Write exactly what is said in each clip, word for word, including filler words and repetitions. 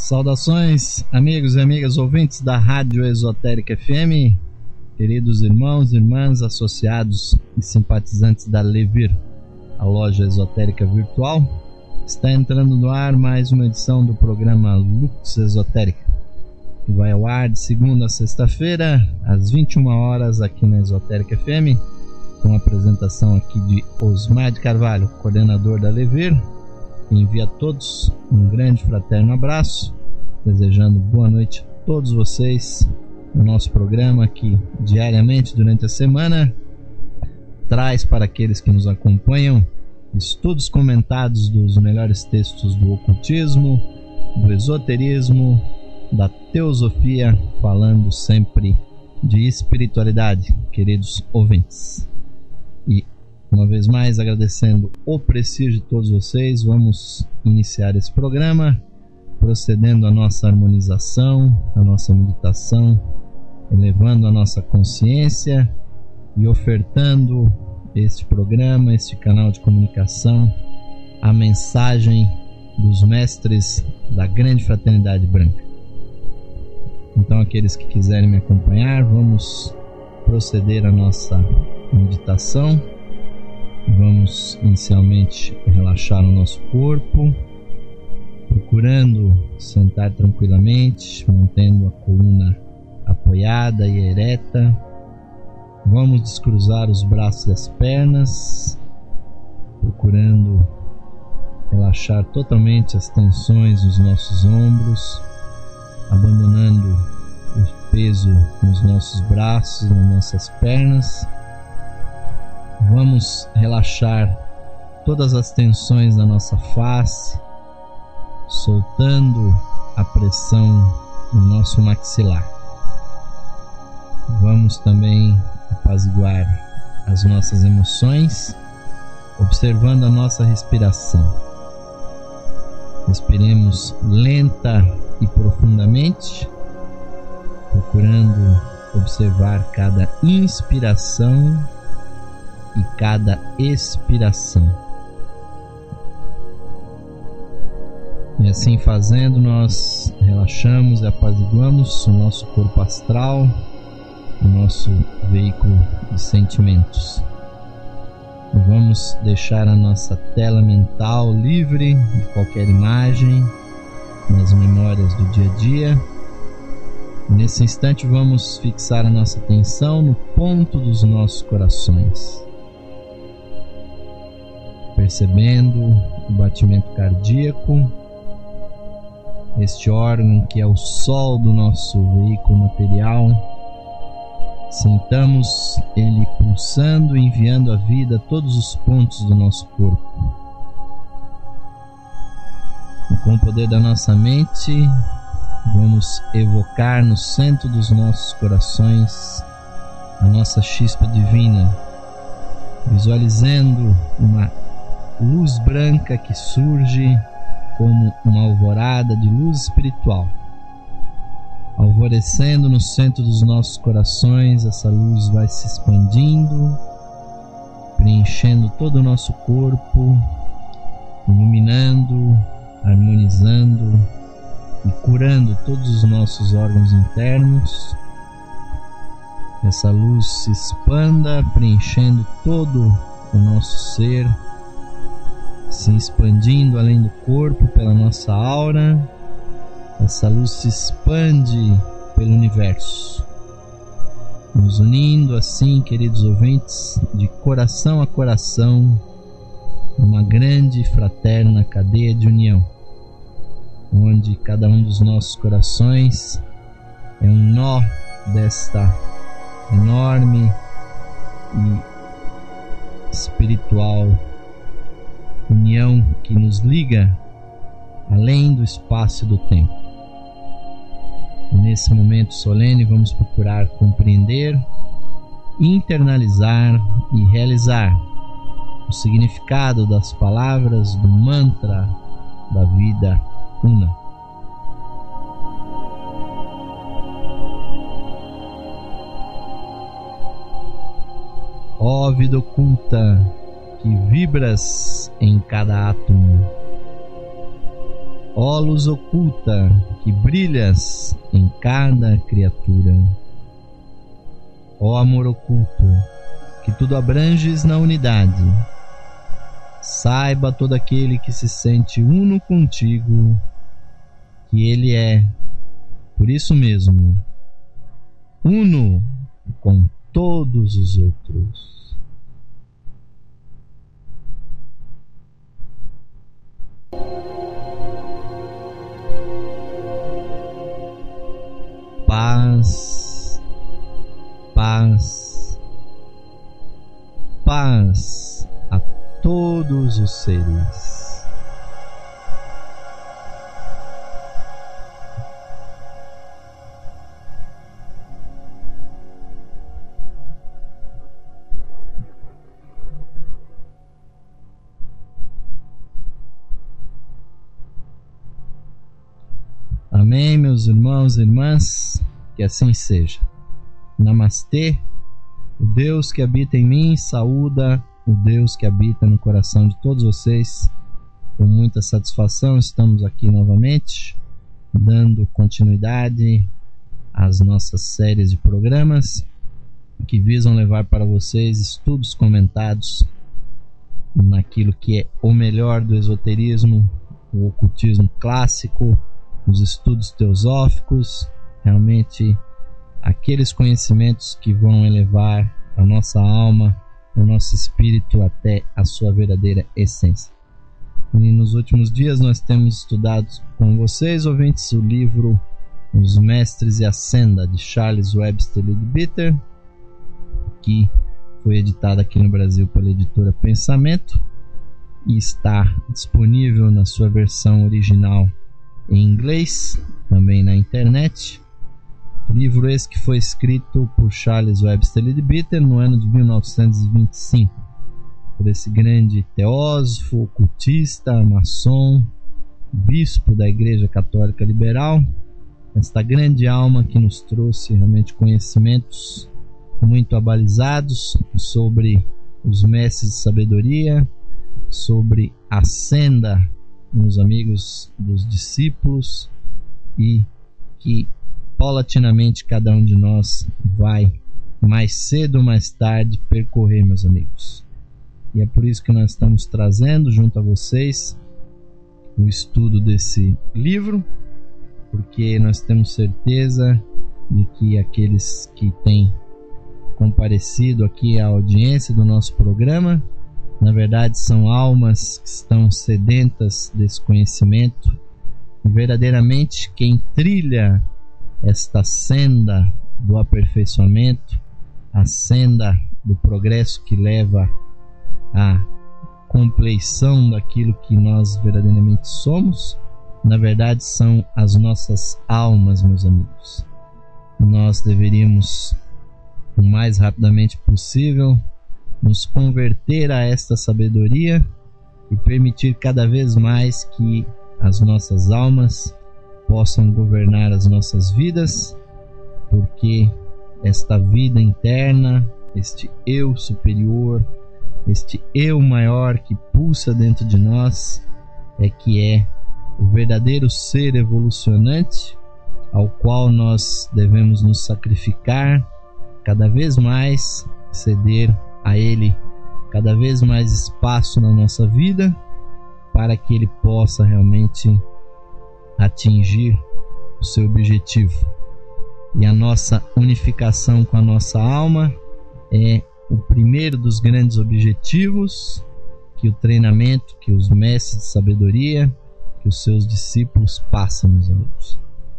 Saudações, amigos e amigas ouvintes da Rádio Esotérica F M, queridos irmãos e irmãs, associados e simpatizantes da Levir, a loja esotérica virtual. Está entrando no ar mais uma edição do programa Lux Esotérica, que vai ao ar de segunda a sexta-feira, às vinte e uma horas, aqui na Esotérica F M, com a apresentação aqui de Osmar de Carvalho, coordenador da Levir. Envio a todos um grande fraterno abraço, desejando boa noite a todos vocês no nosso programa que diariamente durante a semana traz para aqueles que nos acompanham estudos comentados dos melhores textos do ocultismo, do esoterismo, da teosofia, falando sempre de espiritualidade, queridos ouvintes. E uma vez mais, agradecendo o prestígio de todos vocês, vamos iniciar esse programa, procedendo a nossa harmonização, a nossa meditação, elevando a nossa consciência e ofertando este programa, este canal de comunicação, a mensagem dos mestres da grande fraternidade branca. Então, aqueles que quiserem me acompanhar, vamos proceder à nossa meditação. Vamos inicialmente relaxar o nosso corpo, procurando sentar tranquilamente, mantendo a coluna apoiada e ereta. Vamos descruzar os braços e as pernas, procurando relaxar totalmente as tensões nos nossos ombros, abandonando o peso nos nossos braços, nas nossas pernas. Vamos relaxar todas as tensões da nossa face, soltando a pressão no nosso maxilar. Vamos também apaziguar as nossas emoções, observando a nossa respiração. Respiremos lenta e profundamente, procurando observar cada inspiração e cada expiração. E assim fazendo, nós relaxamos e apaziguamos o nosso corpo astral, o nosso veículo de sentimentos. E vamos deixar a nossa tela mental livre de qualquer imagem nas memórias do dia a dia. E nesse instante vamos fixar a nossa atenção no ponto dos nossos corações, percebendo o batimento cardíaco, este órgão que é o sol do nosso veículo material. Sintamos ele pulsando e enviando a vida a todos os pontos do nosso corpo. E com o poder da nossa mente, vamos evocar no centro dos nossos corações a nossa chispa divina, visualizando uma luz branca que surge como uma alvorada de luz espiritual. Alvorecendo no centro dos nossos corações, essa luz vai se expandindo, preenchendo todo o nosso corpo, iluminando, harmonizando e curando todos os nossos órgãos internos. Essa luz se expanda, preenchendo todo o nosso ser, se expandindo além do corpo pela nossa aura. Essa luz se expande pelo universo, nos unindo assim, queridos ouvintes, de coração a coração, numa grande e fraterna cadeia de união, onde cada um dos nossos corações é um nó desta enorme e espiritual união que nos liga além do espaço e do tempo. E nesse momento solene vamos procurar compreender, internalizar e realizar o significado das palavras do mantra da vida una. Ó vida oculta que vibras em cada átomo, Ó luz oculta, que brilhas em cada criatura. Ó amor oculto, que tudo abranges na unidade. Saiba todo aquele que se sente uno contigo, que ele é, por isso mesmo, uno com todos os outros. Paz, paz, paz a todos os seres. Amém, meus irmãos e irmãs, que assim seja. Namastê, o Deus que habita em mim saúda o Deus que habita no coração de todos vocês. Com muita satisfação estamos aqui novamente, dando continuidade às nossas séries de programas que visam levar para vocês estudos comentados naquilo que é o melhor do esoterismo, o ocultismo clássico, os estudos teosóficos, realmente aqueles conhecimentos que vão elevar a nossa alma, o nosso espírito até a sua verdadeira essência. E nos últimos dias nós temos estudado com vocês, ouvintes, o livro Os Mestres e a Senda, de Charles Webster Leadbeater, que foi editado aqui no Brasil pela editora Pensamento e está disponível na sua versão original em inglês, também na internet. Livro esse que foi escrito por Charles Webster Leadbeater no ano de mil novecentos e vinte e cinco, por esse grande teósofo, ocultista, maçom, bispo da Igreja Católica Liberal, esta grande alma que nos trouxe realmente conhecimentos muito abalizados sobre os mestres de sabedoria, sobre a senda, meus amigos, dos discípulos, e que paulatinamente cada um de nós vai mais cedo ou mais tarde percorrer, meus amigos. E é por isso que nós estamos trazendo junto a vocês o estudo desse livro, porque nós temos certeza de que aqueles que têm comparecido aqui à audiência do nosso programa, na verdade são almas que estão sedentas desse conhecimento, e verdadeiramente quem trilha esta senda do aperfeiçoamento, a senda do progresso que leva à compleição daquilo que nós verdadeiramente somos, na verdade são as nossas almas, meus amigos. Nós deveríamos, o mais rapidamente possível, nos converter a esta sabedoria e permitir cada vez mais que as nossas almas possam governar as nossas vidas, porque esta vida interna, este eu superior, este eu maior que pulsa dentro de nós, é que é o verdadeiro ser evolucionante ao qual nós devemos nos sacrificar cada vez mais, ceder a ele cada vez mais espaço na nossa vida, para que ele possa realmente atingir o seu objetivo. E a nossa unificação com a nossa alma é o primeiro dos grandes objetivos que o treinamento, que os mestres de sabedoria, que os seus discípulos passam, meus amigos.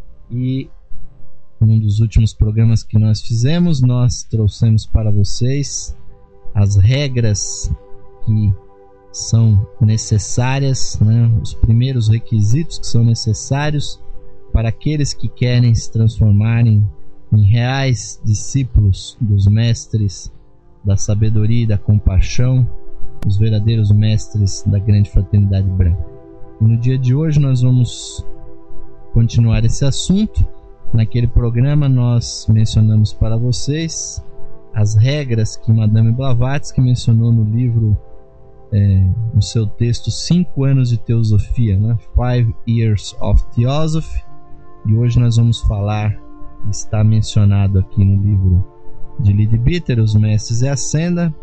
E num dos últimos programas que nós fizemos, nós trouxemos para vocês as regras que são necessárias, né? Os primeiros requisitos que são necessários para aqueles que querem se transformarem em reais discípulos dos mestres da sabedoria e da compaixão, os verdadeiros mestres da grande fraternidade branca. E no dia de hoje nós vamos continuar esse assunto. Naquele programa nós mencionamos para vocês as regras que Madame Blavatsky mencionou no livro é, no seu texto Cinco Anos de Teosofia, né? Five Years of Theosophy, e hoje nós vamos falar, está mencionado aqui no livro de Leadbeater, Os Mestres e a Senda,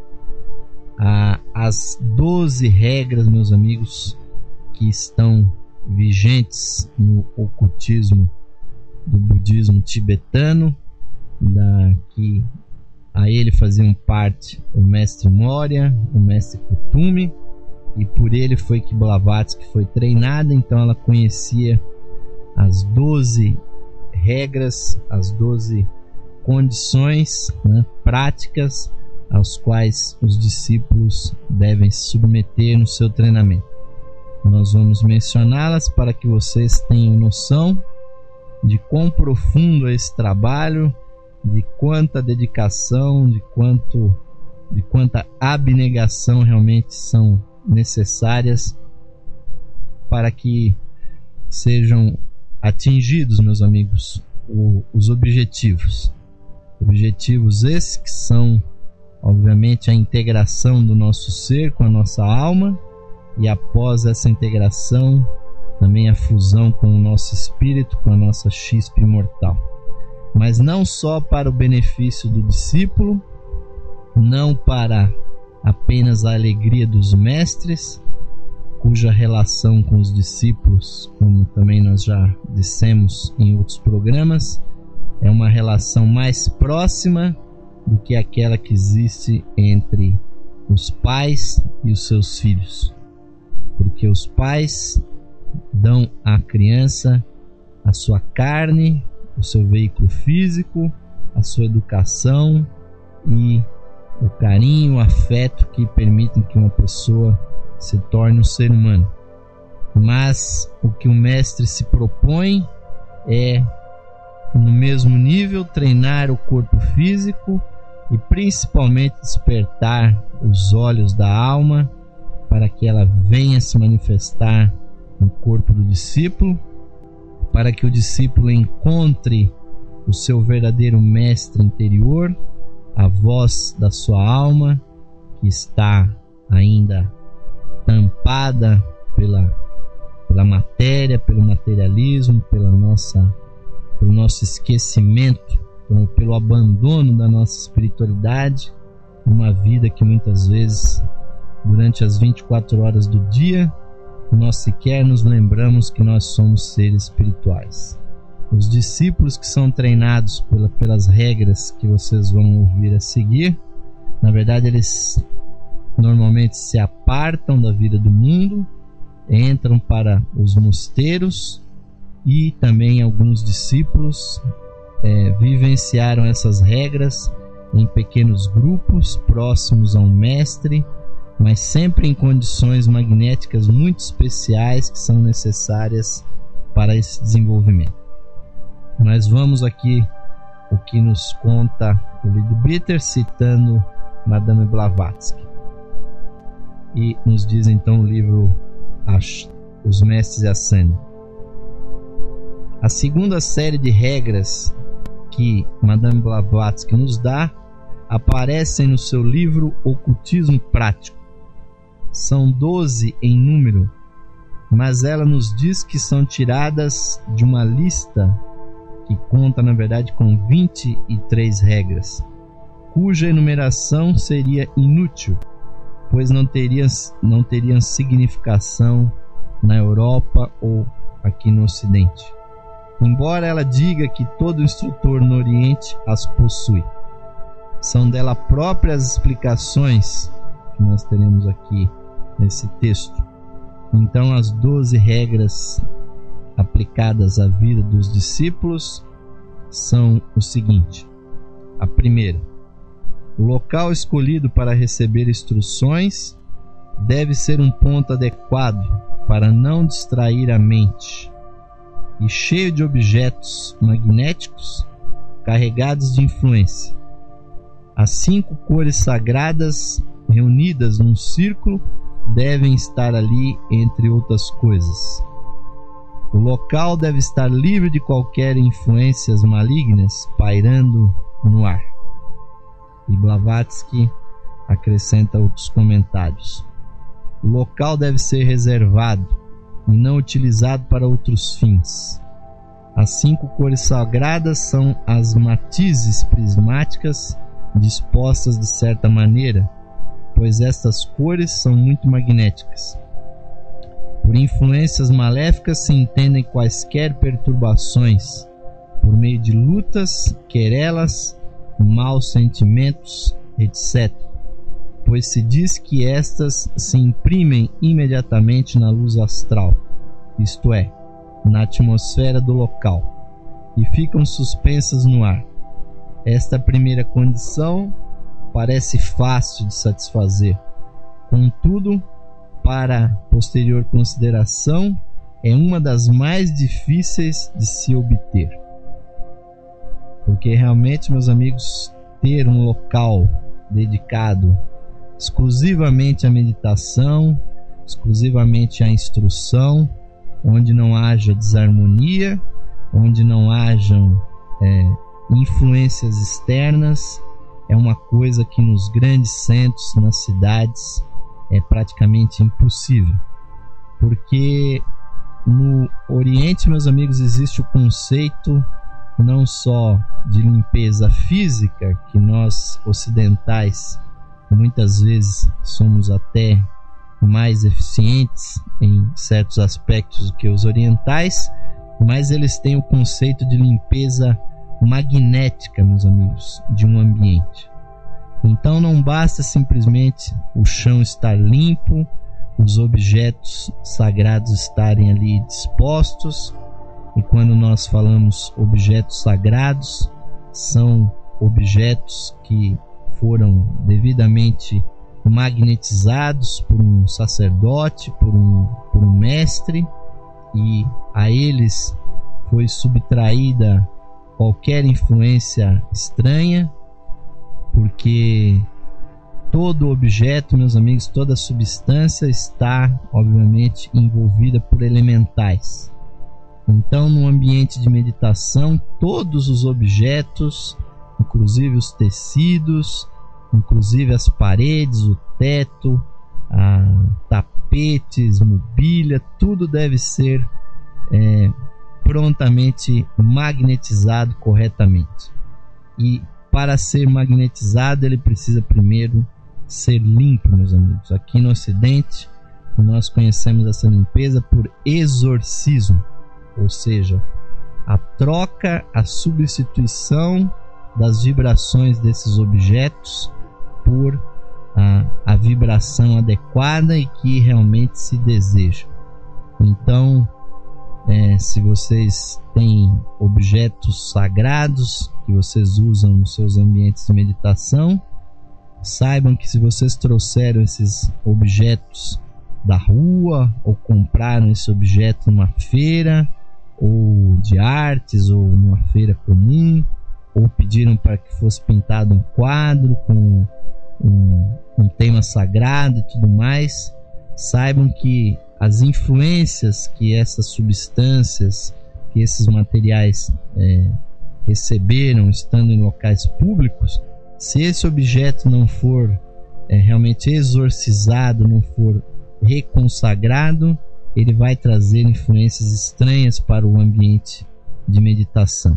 a, as doze regras, meus amigos, que estão vigentes no ocultismo do budismo tibetano, da, que a ele faziam parte o mestre Moria, o mestre Kuthumi, e por ele foi que Blavatsky foi treinada. Então ela conhecia as doze regras, as doze condições, né, práticas aos quais os discípulos devem se submeter no seu treinamento. Nós vamos mencioná-las para que vocês tenham noção de quão profundo é esse trabalho, de quanta dedicação, de quanto, de quanta abnegação realmente são necessárias para que sejam atingidos, meus amigos, o, os objetivos. Objetivos esses que são, obviamente, a integração do nosso ser com a nossa alma, e após essa integração, também a fusão com o nosso espírito, com a nossa chispa imortal. Mas não só para o benefício do discípulo, não para apenas a alegria dos mestres, cuja relação com os discípulos, como também nós já dissemos em outros programas, é uma relação mais próxima do que aquela que existe entre os pais e os seus filhos. Porque os pais dão à criança a sua carne, o seu veículo físico, a sua educação e o carinho, o afeto que permitem que uma pessoa se torne um ser humano. Mas o que o mestre se propõe é, no mesmo nível, treinar o corpo físico e principalmente despertar os olhos da alma para que ela venha se manifestar no corpo do discípulo, para que o discípulo encontre o seu verdadeiro mestre interior, a voz da sua alma, que está ainda tampada pela, pela matéria, pelo materialismo, pela nossa, pelo nosso esquecimento, pelo abandono da nossa espiritualidade, uma vida que muitas vezes, durante as vinte e quatro horas do dia, nós sequer nos lembramos que nós somos seres espirituais. Os discípulos que são treinados pela, pelas regras que vocês vão ouvir a seguir, na verdade eles normalmente se apartam da vida do mundo, entram para os mosteiros, e também alguns discípulos é, vivenciaram essas regras em pequenos grupos próximos ao mestre, mas sempre em condições magnéticas muito especiais que são necessárias para esse desenvolvimento. Mas vamos aqui o que nos conta o Leadbeater, citando Madame Blavatsky. E nos diz então o livro Os Mestres e a Senda. A segunda série de regras que Madame Blavatsky nos dá aparecem no seu livro Ocultismo Prático. São doze em número, mas ela nos diz que são tiradas de uma lista que conta, na verdade, com vinte e três regras, cuja enumeração seria inútil, pois não teriam, não teriam significação na Europa ou aqui no Ocidente. Embora ela diga que todo instrutor no Oriente as possui. São dela própria as explicações que nós teremos aqui nesse texto. Então, as doze regras aplicadas à vida dos discípulos são o seguinte: a primeira, o local escolhido para receber instruções deve ser um ponto adequado para não distrair a mente e cheio de objetos magnéticos carregados de influência. As cinco cores sagradas reunidas num círculo devem estar ali, entre outras coisas. O local deve estar livre de qualquer influências malignas pairando no ar. E Blavatsky acrescenta outros comentários. O local deve ser reservado e não utilizado para outros fins. As cinco cores sagradas são as matizes prismáticas dispostas de certa maneira, pois estas cores são muito magnéticas. Por influências maléficas se entendem quaisquer perturbações, por meio de lutas, querelas, maus sentimentos, etcétera. Pois se diz que estas se imprimem imediatamente na luz astral, isto é, na atmosfera do local, e ficam suspensas no ar. Esta primeira condição parece fácil de satisfazer, contudo, para posterior consideração, é uma das mais difíceis de se obter. Porque realmente, meus amigos, ter um local dedicado exclusivamente à meditação, exclusivamente à instrução, onde não haja desarmonia, onde não hajam é, influências externas, é uma coisa que nos grandes centros, nas cidades, é praticamente impossível. Porque no Oriente, meus amigos, existe o conceito não só de limpeza física, que nós ocidentais muitas vezes somos até mais eficientes em certos aspectos do que os orientais, mas eles têm o conceito de limpeza magnética, meus amigos, de um ambiente. Então não basta simplesmente o chão estar limpo, os objetos sagrados estarem ali dispostos. E quando nós falamos objetos sagrados, são objetos que foram devidamente magnetizados por um sacerdote, por um, por um mestre, e a eles foi subtraída qualquer influência estranha, porque todo objeto, meus amigos, toda substância está, obviamente, envolvida por elementais. Então, no ambiente de meditação, todos os objetos, inclusive os tecidos, inclusive as paredes, o teto, a, tapetes, mobília, tudo deve ser é, prontamente magnetizado corretamente. E para ser magnetizado, ele precisa primeiro ser limpo, meus amigos. Aqui no Ocidente, nós conhecemos essa limpeza por exorcismo, ou seja, a troca, a substituição das vibrações desses objetos por a, a vibração adequada e que realmente se deseja. Então, é, se vocês têm objetos sagrados que vocês usam nos seus ambientes de meditação, saibam que se vocês trouxeram esses objetos da rua, ou compraram esse objeto numa feira ou de artes, ou numa feira comum, ou pediram para que fosse pintado um quadro com um, um tema sagrado e tudo mais, saibam que as influências que essas substâncias, que esses materiais é, receberam estando em locais públicos, se esse objeto não for é, realmente exorcizado, não for reconsagrado, ele vai trazer influências estranhas para o ambiente de meditação.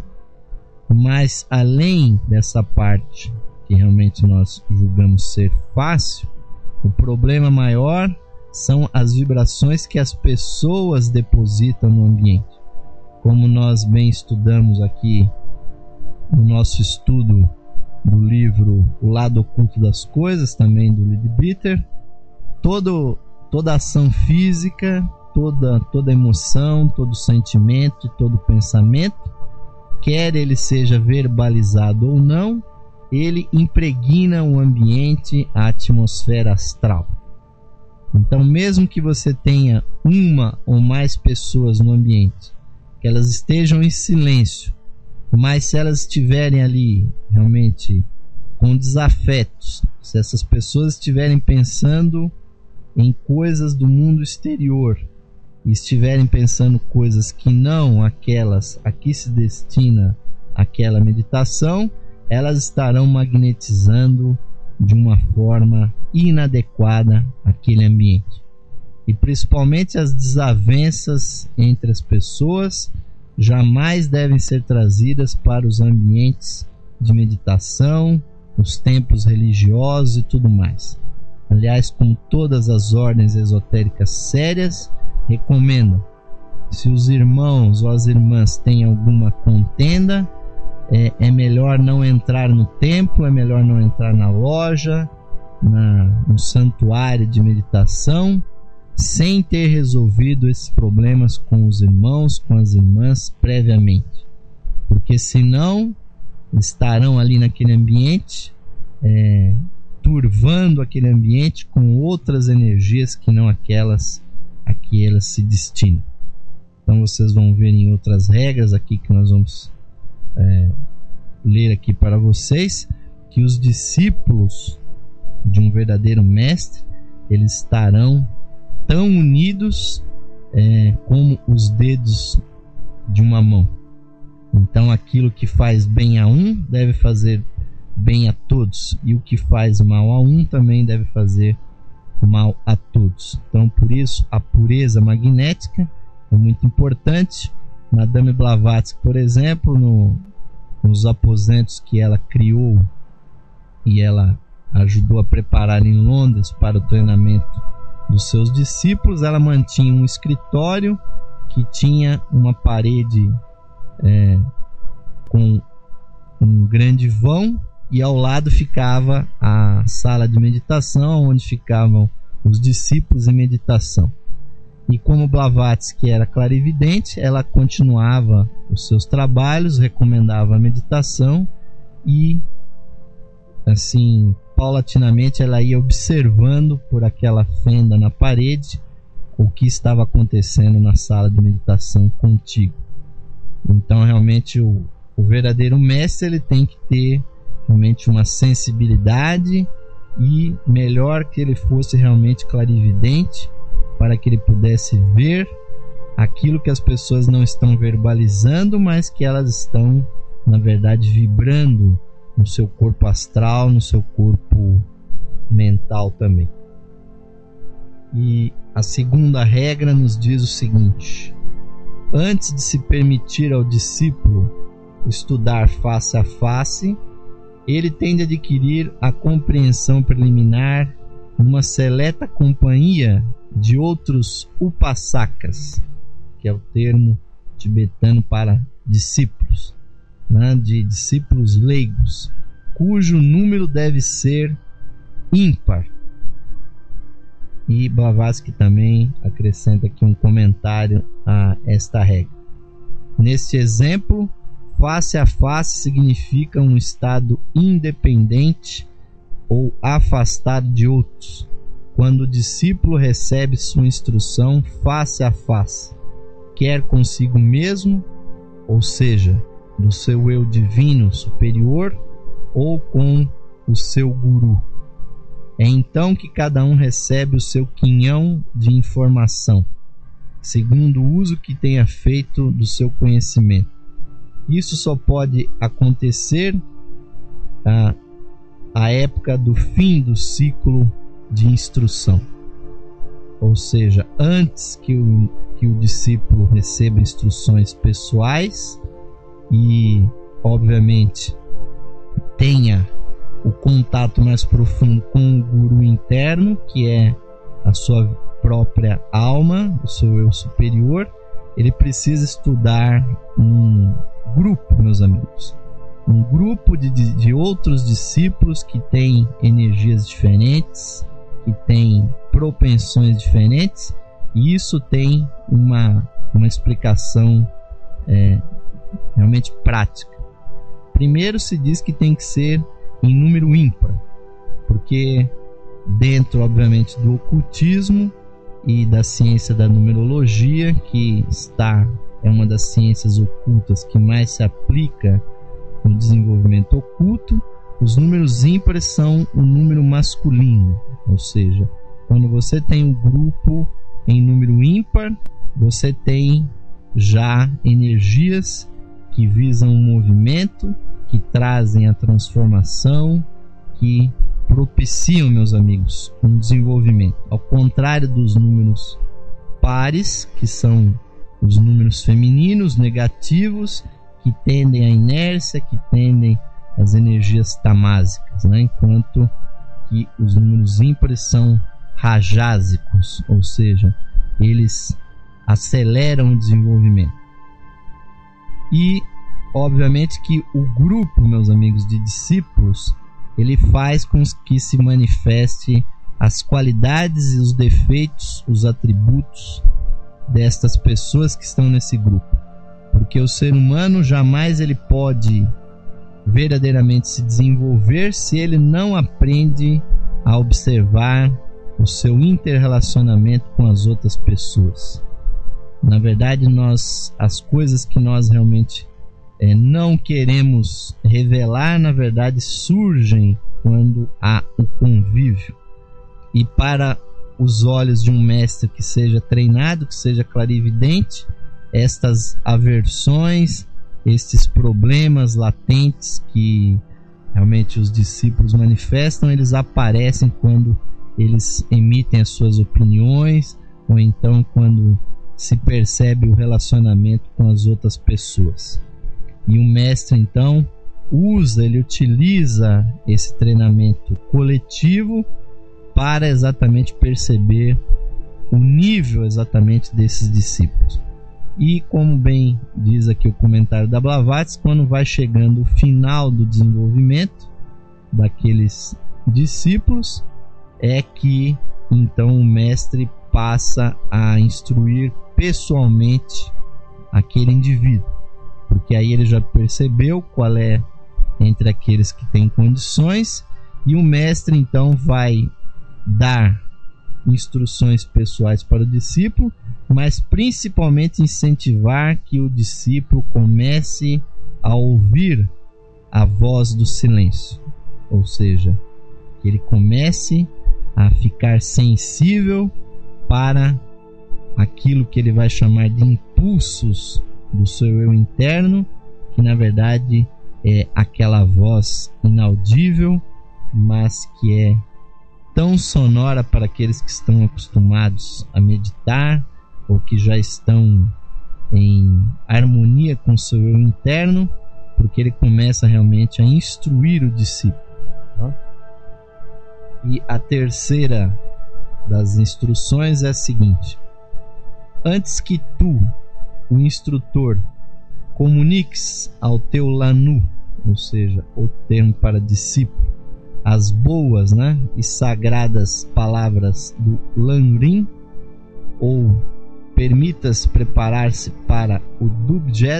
Mas além dessa parte que realmente nós julgamos ser fácil, o problema maior são as vibrações que as pessoas depositam no ambiente. Como nós bem estudamos aqui no nosso estudo do livro O Lado Oculto das Coisas, também do Leadbeater, todo, toda ação física, toda, toda emoção, todo sentimento e todo pensamento, quer ele seja verbalizado ou não, ele impregna o ambiente, a atmosfera astral. Então, mesmo que você tenha uma ou mais pessoas no ambiente, que elas estejam em silêncio, mas se elas estiverem ali realmente com desafetos, se essas pessoas estiverem pensando em coisas do mundo exterior e estiverem pensando coisas que não aquelas a que se destina aquela meditação, elas estarão magnetizando de uma forma inadequada aquele ambiente. e principalmente as desavenças entre as pessoas jamais devem ser trazidas para os ambientes de meditação, os templos religiosos e tudo mais. Aliás, como todas as ordens esotéricas sérias recomendam, se os irmãos ou as irmãs têm alguma contenda, é, é melhor não entrar no templo, é melhor não entrar na loja, na, no santuário de meditação, sem ter resolvido esses problemas com os irmãos, com as irmãs previamente, porque senão estarão ali naquele ambiente é, turvando aquele ambiente com outras energias que não aquelas a que elas se destinam. Então vocês vão ver em outras regras aqui que nós vamos é, ler aqui para vocês, que os discípulos de um verdadeiro mestre, eles estarão tão unidos é, como os dedos de uma mão. Então aquilo que faz bem a um deve fazer bem a todos, e o que faz mal a um também deve fazer mal a todos. Então por isso a pureza magnética é muito importante. Madame Blavatsky, por exemplo, no, nos aposentos que ela criou e ela ajudou a preparar em Londres para o treinamento dos seus discípulos, ela mantinha um escritório que tinha uma parede é, com um grande vão, e ao lado ficava a sala de meditação, onde ficavam os discípulos em meditação. E como Blavatsky era clarividente, ela continuava os seus trabalhos, recomendava a meditação e, assim, paulatinamente ela ia observando por aquela fenda na parede o que estava acontecendo na sala de meditação contigo. Então realmente o, o verdadeiro mestre, ele tem que ter realmente uma sensibilidade, e melhor que ele fosse realmente clarividente, para que ele pudesse ver aquilo que as pessoas não estão verbalizando, mas que elas estão, na verdade, vibrando no seu corpo astral, no seu corpo mental também. E a segunda regra nos diz o seguinte: antes de se permitir ao discípulo estudar face a face, ele tem de adquirir a compreensão preliminar numa seleta companhia de outros upasakas, que é o termo tibetano para discípulos, né, de discípulos leigos, cujo número deve ser ímpar. E Blavatsky também acrescenta aqui um comentário a esta regra. Neste exemplo, face a face significa um estado independente ou afastado de outros, quando o discípulo recebe sua instrução face a face, quer consigo mesmo, ou seja, do seu eu divino superior, ou com o seu guru. É então que cada um recebe o seu quinhão de informação, segundo o uso que tenha feito do seu conhecimento. Isso só pode acontecer à, à época do fim do ciclo de instrução, ou seja, antes que o, que o discípulo receba instruções pessoais e, obviamente, tenha o contato mais profundo com o guru interno, que é a sua própria alma, o seu eu superior. Ele precisa estudar um grupo, meus amigos, um grupo de, de, de outros discípulos que têm energias diferentes, que têm propensões diferentes, e isso tem uma, uma explicação é, realmente prática. Primeiro, se diz que tem que ser em número ímpar, porque dentro, obviamente, do ocultismo e da ciência da numerologia, que está é uma das ciências ocultas que mais se aplica no desenvolvimento oculto, os números ímpares são o número masculino, ou seja, quando você tem um grupo em número ímpar, você tem já energias que visam o movimento, que trazem a transformação, que propiciam, meus amigos, um desenvolvimento. Ao contrário dos números pares, que são os números femininos, negativos, que tendem à inércia, que tendem às energias tamásicas, né? Enquanto que os números ímpares são rajásicos, ou seja, eles aceleram o desenvolvimento. E, obviamente, que o grupo, meus amigos, de discípulos, ele faz com que se manifeste as qualidades e os defeitos, os atributos destas pessoas que estão nesse grupo. Porque o ser humano jamais ele pode verdadeiramente se desenvolver se ele não aprende a observar o seu interrelacionamento com as outras pessoas. Na verdade, nós, as coisas que nós realmente é, não queremos revelar, na verdade, surgem quando há o convívio. E para os olhos de um mestre que seja treinado, que seja clarividente, estas aversões, estes problemas latentes que realmente os discípulos manifestam, eles aparecem quando eles emitem as suas opiniões, ou então quando se percebe o relacionamento com as outras pessoas. E o mestre então usa, ele utiliza esse treinamento coletivo para exatamente perceber o nível exatamente desses discípulos. E como bem diz aqui o comentário da Blavatsky, quando vai chegando o final do desenvolvimento daqueles discípulos, é que então o mestre passa a instruir pessoalmente aquele indivíduo, porque aí ele já percebeu qual é entre aqueles que têm condições, e o mestre então vai dar instruções pessoais para o discípulo, mas principalmente incentivar que o discípulo comece a ouvir a voz do silêncio, ou seja, que ele comece a ficar sensível para aquilo que ele vai chamar de impulsos do seu eu interno, que na verdade é aquela voz inaudível, mas que é tão sonora para aqueles que estão acostumados a meditar ou que já estão em harmonia com o seu eu interno, porque ele começa realmente a instruir o discípulo. E a terceira das instruções é a seguinte: antes que tu, o instrutor, comuniques ao teu Lanu, ou seja, o termo para discípulo, as boas, né, e sagradas palavras do Lanrim, ou permitas preparar-se para o Dubjet,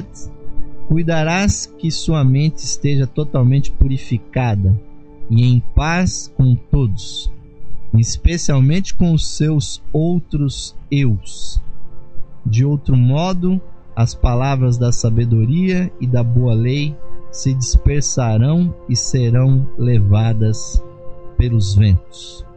cuidarás que sua mente esteja totalmente purificada e em paz com todos, especialmente com os seus outros eus. De outro modo, as palavras da sabedoria e da boa lei se dispersarão e serão levadas pelos ventos.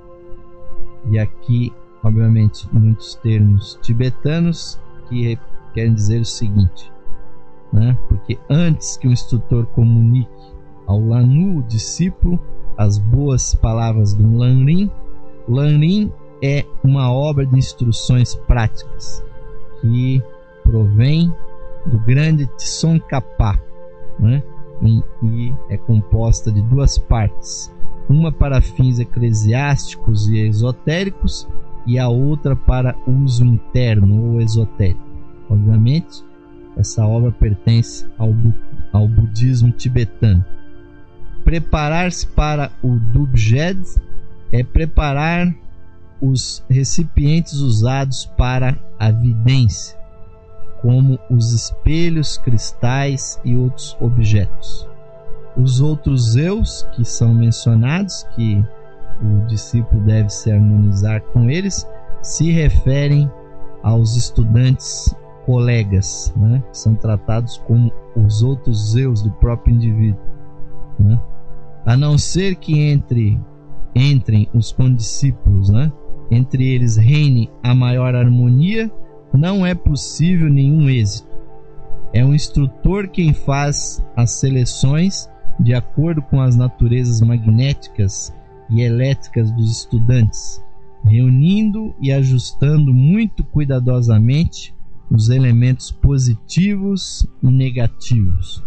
E aqui, obviamente, muitos termos tibetanos que querem dizer o seguinte, né? Porque antes que o instrutor comunique ao Lanu, o discípulo, as boas palavras do Lanrim, Lanrim é uma obra de instruções práticas que provém do grande Tsongkhapa, né? E, e é composta de duas partes, uma para fins eclesiásticos e esotéricos e a outra para uso interno ou esotérico. Obviamente, essa obra pertence ao, ao budismo tibetano. Preparar-se para o Dubjed é preparar os recipientes usados para a vidência, como os espelhos, cristais e outros objetos. Os outros eus que são mencionados, que o discípulo deve se harmonizar com eles, se referem aos estudantes colegas, né? São tratados como os outros eus do próprio indivíduo, né? A não ser que entre entrem os condiscípulos, né? Entre eles reine a maior harmonia, não é possível nenhum êxito. É o instrutor quem faz as seleções de acordo com as naturezas magnéticas e elétricas dos estudantes, reunindo e ajustando muito cuidadosamente os elementos positivos e negativos.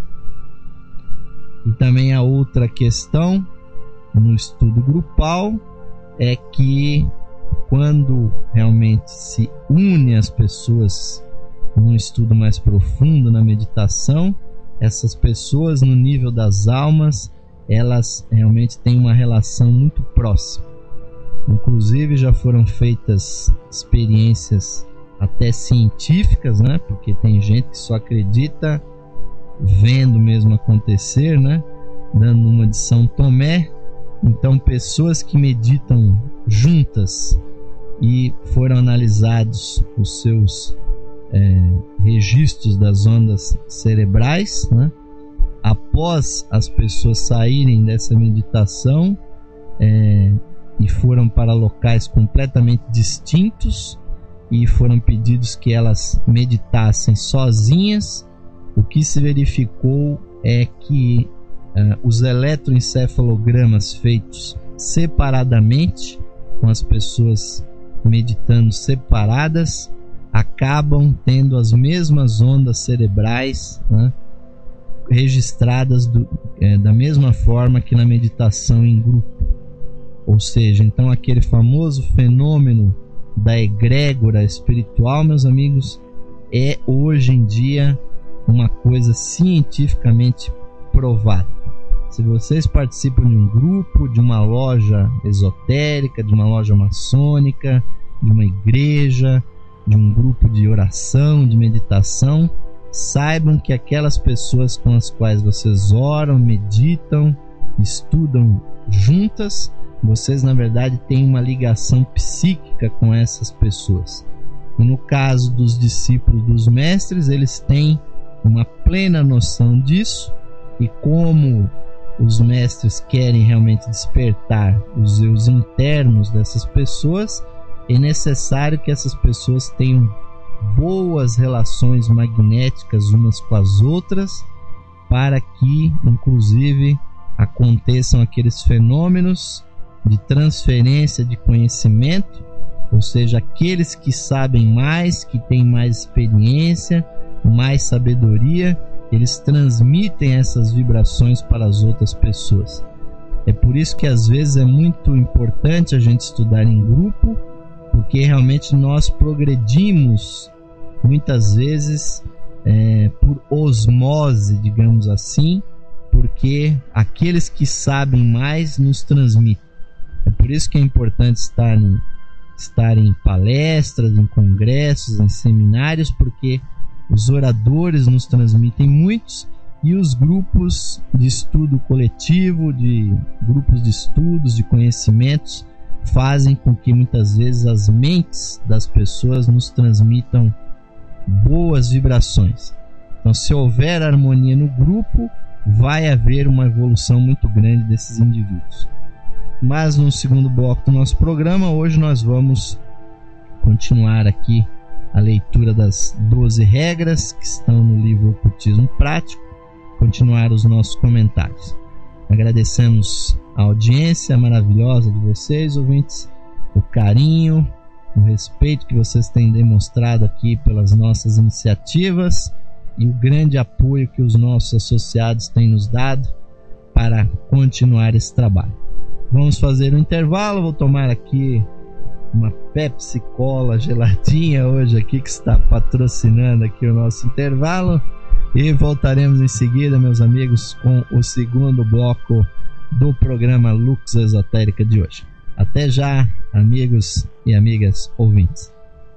E também a outra questão no estudo grupal é que quando realmente se une as pessoas num estudo mais profundo, na meditação, essas pessoas no nível das almas, elas realmente têm uma relação muito próxima. Inclusive já foram feitas experiências até científicas, né? Porque tem gente que só acredita vendo mesmo acontecer, né? Dando uma de São Tomé. Então, pessoas que meditam juntas e foram analisados os seus é, registros das ondas cerebrais, né? Após as pessoas saírem dessa meditação é, e foram para locais completamente distintos e foram pedidos que elas meditassem sozinhas, o que se verificou é que uh, os eletroencefalogramas feitos separadamente, com as pessoas meditando separadas, acabam tendo as mesmas ondas cerebrais, né, registradas do, é, da mesma forma que na meditação em grupo. Ou seja, então aquele famoso fenômeno da egrégora espiritual, meus amigos, é hoje em dia uma coisa cientificamente provada. Se vocês participam de um grupo, de uma loja esotérica, de uma loja maçônica, de uma igreja, de um grupo de oração, de meditação, saibam que aquelas pessoas com as quais vocês oram, meditam, estudam juntas, vocês na verdade têm uma ligação psíquica com essas pessoas. E no caso dos discípulos dos mestres, eles têm uma plena noção disso, e como os mestres querem realmente despertar os seus internos dessas pessoas, é necessário que essas pessoas tenham boas relações magnéticas umas com as outras, para que inclusive aconteçam aqueles fenômenos de transferência de conhecimento, ou seja, aqueles que sabem mais, que têm mais experiência, mais sabedoria, eles transmitem essas vibrações para as outras pessoas. É por isso que às vezes é muito importante a gente estudar em grupo, porque realmente nós progredimos muitas vezes é, por osmose, digamos assim, porque aqueles que sabem mais nos transmitem. É por isso que é importante estar em, estar em palestras, em congressos, em seminários, porque os oradores nos transmitem muitos, e os grupos de estudo coletivo, de grupos de estudos, de conhecimentos, fazem com que muitas vezes as mentes das pessoas nos transmitam boas vibrações. Então, se houver harmonia no grupo, vai haver uma evolução muito grande desses indivíduos. Mas no segundo bloco do nosso programa, hoje nós vamos continuar aqui a leitura das doze regras que estão no livro Ocultismo Prático, continuar os nossos comentários. Agradecemos a audiência maravilhosa de vocês, ouvintes, o carinho, o respeito que vocês têm demonstrado aqui pelas nossas iniciativas e o grande apoio que os nossos associados têm nos dado para continuar esse trabalho. Vamos fazer um intervalo, vou tomar aqui uma Pepsi Cola geladinha hoje aqui, que está patrocinando aqui o nosso intervalo, e voltaremos em seguida, meus amigos, com o segundo bloco do programa Lux Esotérica de hoje. Até já, amigos e amigas ouvintes.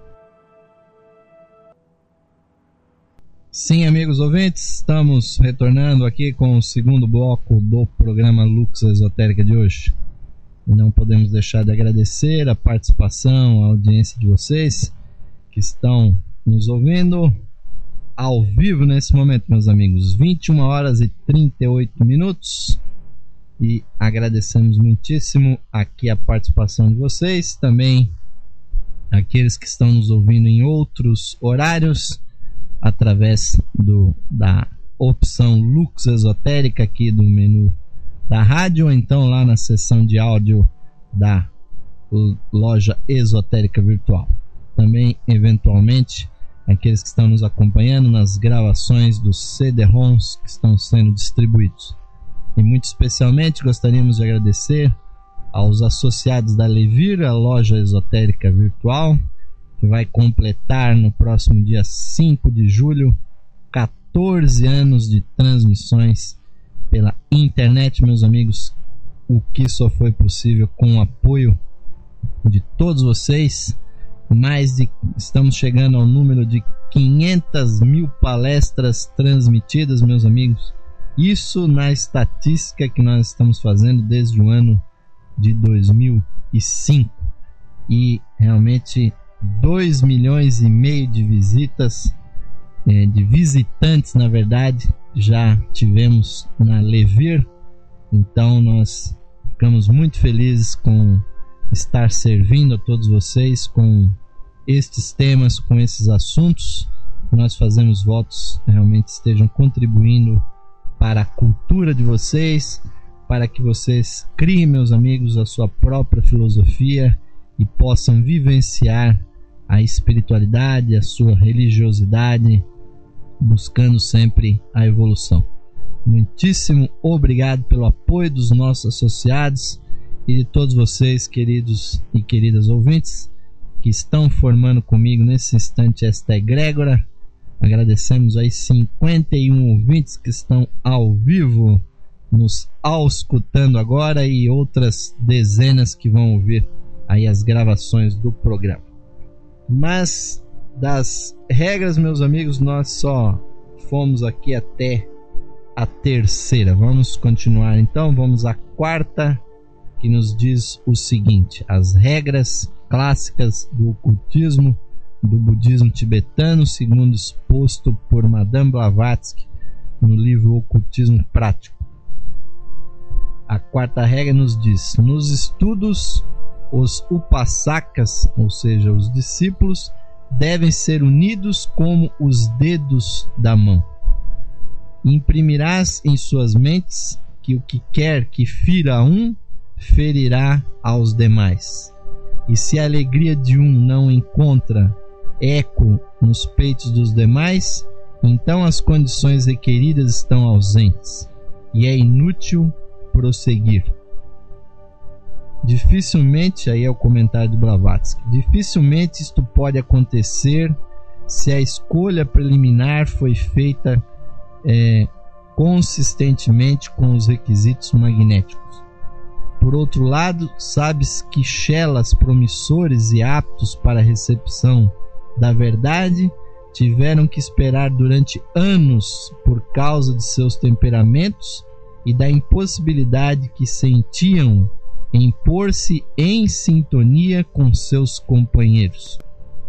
Sim, amigos ouvintes, estamos retornando aqui com o segundo bloco do programa Lux Esotérica de hoje. E não podemos deixar de agradecer a participação, a audiência de vocês que estão nos ouvindo ao vivo nesse momento, meus amigos. vinte e uma horas e trinta e oito minutos. E agradecemos muitíssimo aqui a participação de vocês. Também aqueles que estão nos ouvindo em outros horários, através do, da opção Lux Esotérica aqui do menu da rádio, ou então lá na seção de áudio da Loja Esotérica Virtual. Também, eventualmente, aqueles que estão nos acompanhando nas gravações dos C D-ROMs que estão sendo distribuídos. E muito especialmente gostaríamos de agradecer aos associados da Levir, a Loja Esotérica Virtual, que vai completar no próximo dia cinco de julho quatorze anos de transmissões pela internet, meus amigos, o que só foi possível com o apoio de todos vocês. Mais de, estamos chegando ao número de quinhentas mil palestras transmitidas, meus amigos. Isso na estatística que nós estamos fazendo desde o ano de dois mil e cinco. E realmente dois milhões e meio de visitas, é, de visitantes, na verdade, já tivemos na Levir. Então nós ficamos muito felizes com estar servindo a todos vocês com estes temas, com esses assuntos. Nós fazemos votos realmente estejam contribuindo para a cultura de vocês, para que vocês criem, meus amigos, a sua própria filosofia e possam vivenciar a espiritualidade, a sua religiosidade, buscando sempre a evolução. Muitíssimo obrigado pelo apoio dos nossos associados e de todos vocês, queridos e queridas ouvintes, que estão formando comigo nesse instante esta egrégora. Agradecemos aí cinquenta e um ouvintes que estão ao vivo nos auscultando agora e outras dezenas que vão ouvir aí as gravações do programa. Mas das regras, meus amigos, nós só fomos aqui até a terceira. Vamos continuar então, vamos à quarta, que nos diz o seguinte: as regras clássicas do ocultismo do budismo tibetano, segundo exposto por Madame Blavatsky no livro Ocultismo Prático. A quarta regra nos diz: nos estudos, os upasakas, ou seja, os discípulos, devem ser unidos como os dedos da mão. Imprimirás em suas mentes que o que quer que fira a um, ferirá aos demais. E se a alegria de um não encontra eco nos peitos dos demais, então as condições requeridas estão ausentes e é inútil prosseguir. Dificilmente, aí é o comentário de Blavatsky, dificilmente isto pode acontecer se a escolha preliminar foi feita é, consistentemente com os requisitos magnéticos. Por outro lado, sabes que chelas promissores e aptos para a recepção da verdade tiveram que esperar durante anos por causa de seus temperamentos e da impossibilidade que sentiam em pôr-se em sintonia com seus companheiros.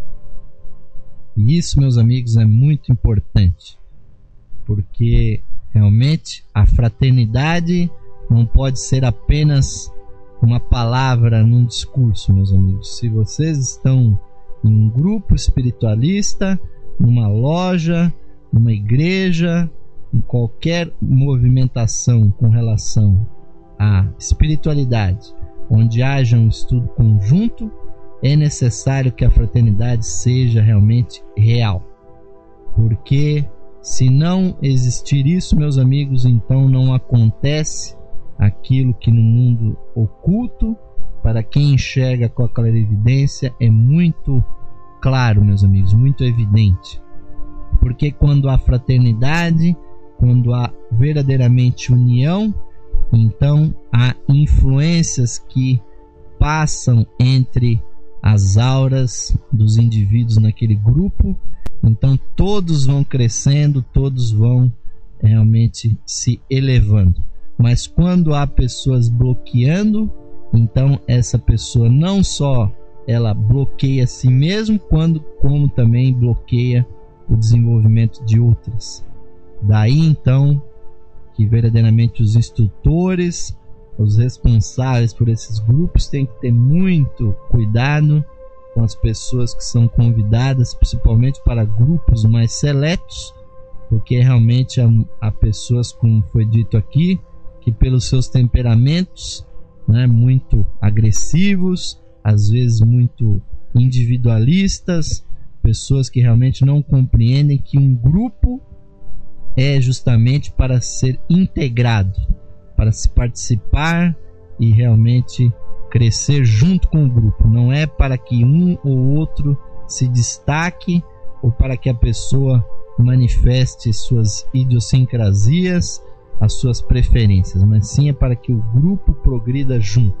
E isso, meus amigos, é muito importante, porque realmente a fraternidade não pode ser apenas uma palavra num discurso, meus amigos. Se vocês estão em um grupo espiritualista, numa loja, numa igreja, em qualquer movimentação com relação à espiritualidade, onde haja um estudo conjunto, é necessário que a fraternidade seja realmente real. Porque se não existir isso, meus amigos, então não acontece aquilo que no mundo oculto, para quem enxerga com a clarividência, é muito claro, meus amigos, muito evidente. Porque quando há fraternidade, quando há verdadeiramente união, então há influências que passam entre as auras dos indivíduos naquele grupo. Então todos vão crescendo, todos vão realmente se elevando. Mas quando há pessoas bloqueando, então essa pessoa não só ela bloqueia a si mesmo, quando, como também bloqueia o desenvolvimento de outras. Daí então que verdadeiramente os instrutores, os responsáveis por esses grupos têm que ter muito cuidado com as pessoas que são convidadas, principalmente para grupos mais seletos, porque realmente há, há pessoas, como foi dito aqui, que pelos seus temperamentos, né, muito agressivos, às vezes muito individualistas, pessoas que realmente não compreendem que um grupo é justamente para ser integrado, para se participar e realmente crescer junto com o grupo. Não é para que um ou outro se destaque ou para que a pessoa manifeste suas idiosincrasias, as suas preferências, mas sim é para que o grupo progrida junto.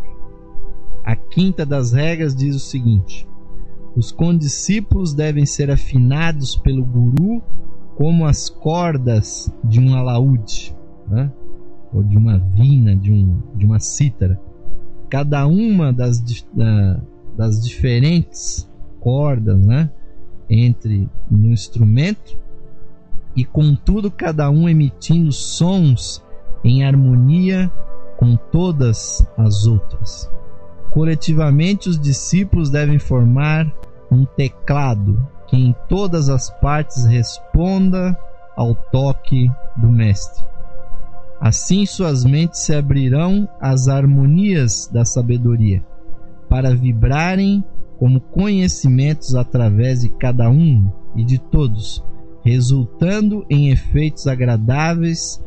A quinta das regras diz o seguinte: os condiscípulos devem ser afinados pelo guru como as cordas de um alaúde, né? Ou de uma vina, de, um, de uma cítara. Cada uma das, uh, das diferentes cordas, né, entre no instrumento, e contudo cada um emitindo sons em harmonia com todas as outras. Coletivamente os discípulos devem formar um teclado que em todas as partes responda ao toque do mestre. Assim suas mentes se abrirão às harmonias da sabedoria, para vibrarem como conhecimentos através de cada um e de todos, resultando em efeitos agradáveis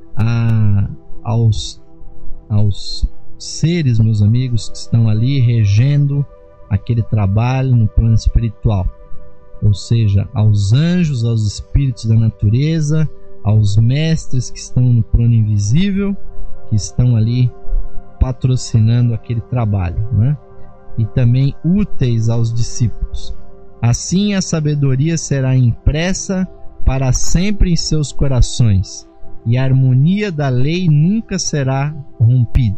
a, aos, aos seres, meus amigos, que estão ali regendo aquele trabalho no plano espiritual, ou seja, aos anjos, aos espíritos da natureza, aos mestres que estão no plano invisível, que estão ali patrocinando aquele trabalho, né? E também úteis aos discípulos. Assim a sabedoria será impressa para sempre em seus corações, e a harmonia da lei nunca será rompida.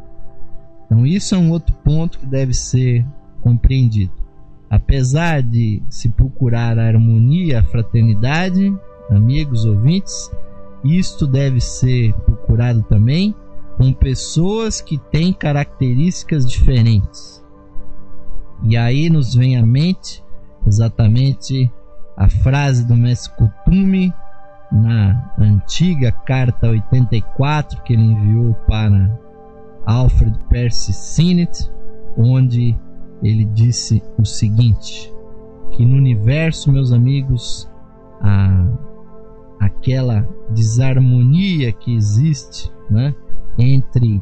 Então isso é um outro ponto que deve ser compreendido. Apesar de se procurar a harmonia, a fraternidade, amigos ouvintes, isto deve ser procurado também com pessoas que têm características diferentes. E aí nos vem à mente exatamente a frase do mestre Kuthumi na antiga carta oitenta e quatro que ele enviou para Alfred Percy Sinnett, onde ele disse o seguinte: que no universo, meus amigos, a, aquela desarmonia que existe, né, entre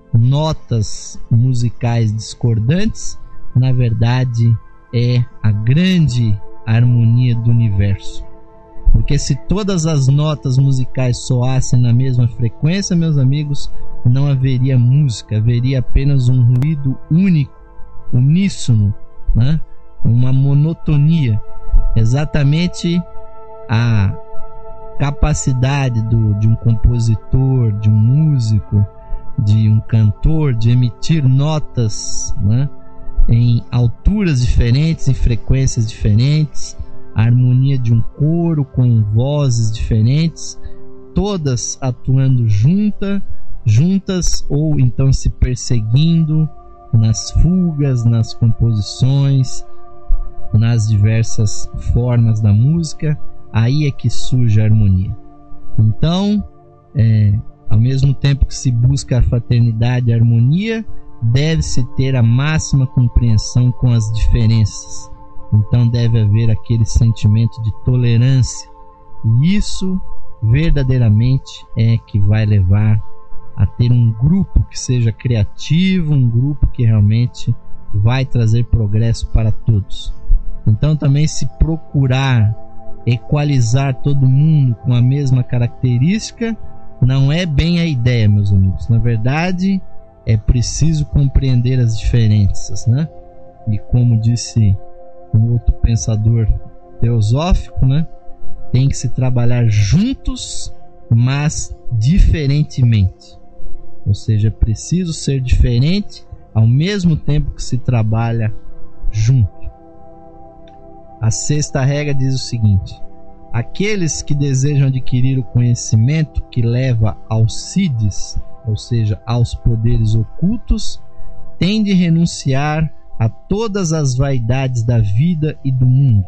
notas musicais discordantes, na verdade é a grande harmonia do universo. Porque se todas as notas musicais soassem na mesma frequência, meus amigos, não haveria música, haveria apenas um ruído único, uníssono, né? Uma monotonia. Exatamente a capacidade do, de um compositor, de um músico, de um cantor, de emitir notas, né, em alturas diferentes, em frequências diferentes, a harmonia de um coro com vozes diferentes, todas atuando junta, juntas ou então se perseguindo nas fugas, nas composições, nas diversas formas da música. Aí é que surge a harmonia. Então, é, ao mesmo tempo que se busca a fraternidade e a harmonia, deve-se ter a máxima compreensão com as diferenças. Então deve haver aquele sentimento de tolerância. E isso verdadeiramente é que vai levar a ter um grupo que seja criativo, um grupo que realmente vai trazer progresso para todos. Então também se procurar equalizar todo mundo com a mesma característica não é bem a ideia, meus amigos. Na verdade, é preciso compreender as diferenças, né? E como disse um outro pensador teosófico, né, tem que se trabalhar juntos, mas diferentemente. Ou seja, é preciso ser diferente ao mesmo tempo que se trabalha junto. A sexta regra diz o seguinte: aqueles que desejam adquirir o conhecimento que leva aos siddhis, ou seja, aos poderes ocultos, têm de renunciar a todas as vaidades da vida e do mundo.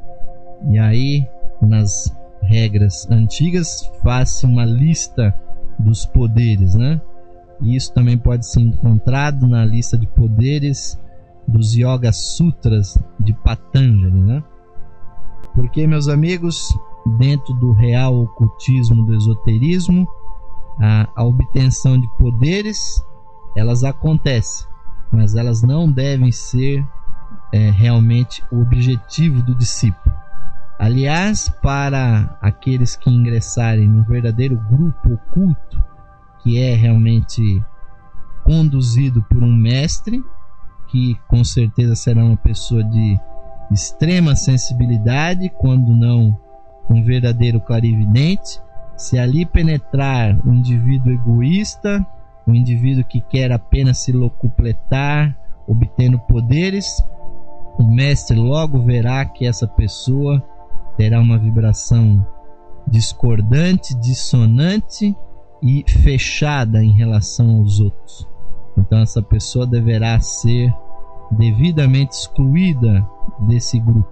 E aí, nas regras antigas, faz-se uma lista dos poderes, né? E isso também pode ser encontrado na lista de poderes dos Yoga Sutras de Patanjali, né? Porque, meus amigos, dentro do real ocultismo, do esoterismo, a, a obtenção de poderes, elas acontecem, mas elas não devem ser é, realmente o objetivo do discípulo. Aliás, para aqueles que ingressarem no verdadeiro grupo oculto, que é realmente conduzido por um mestre, que com certeza será uma pessoa de extrema sensibilidade, quando não um verdadeiro clarividente, se ali penetrar um indivíduo egoísta, um indivíduo que quer apenas se locupletar, obtendo poderes, o mestre logo verá que essa pessoa terá uma vibração discordante, dissonante e fechada em relação aos outros. Então essa pessoa deverá ser devidamente excluída desse grupo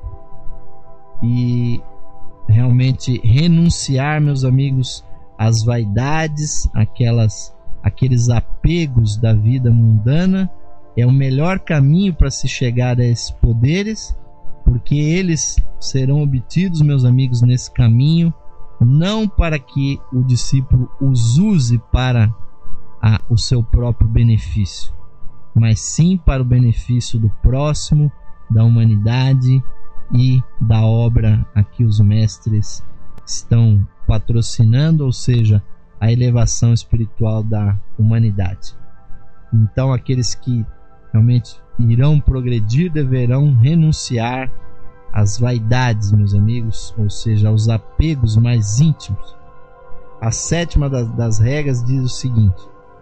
e realmente renunciar, meus amigos, às vaidades, aquelas, aqueles apegos da vida mundana. É o melhor caminho para se chegar a esses poderes, porque eles serão obtidos, meus amigos, nesse caminho, não para que o discípulo os use para a, o seu próprio benefício, mas sim para o benefício do próximo, da humanidade e da obra a que os mestres estão patrocinando, ou seja, a elevação espiritual da humanidade. Então, aqueles que realmente irão progredir deverão renunciar às vaidades, meus amigos, ou seja, aos apegos mais íntimos. A sétima das, das regras diz o seguinte: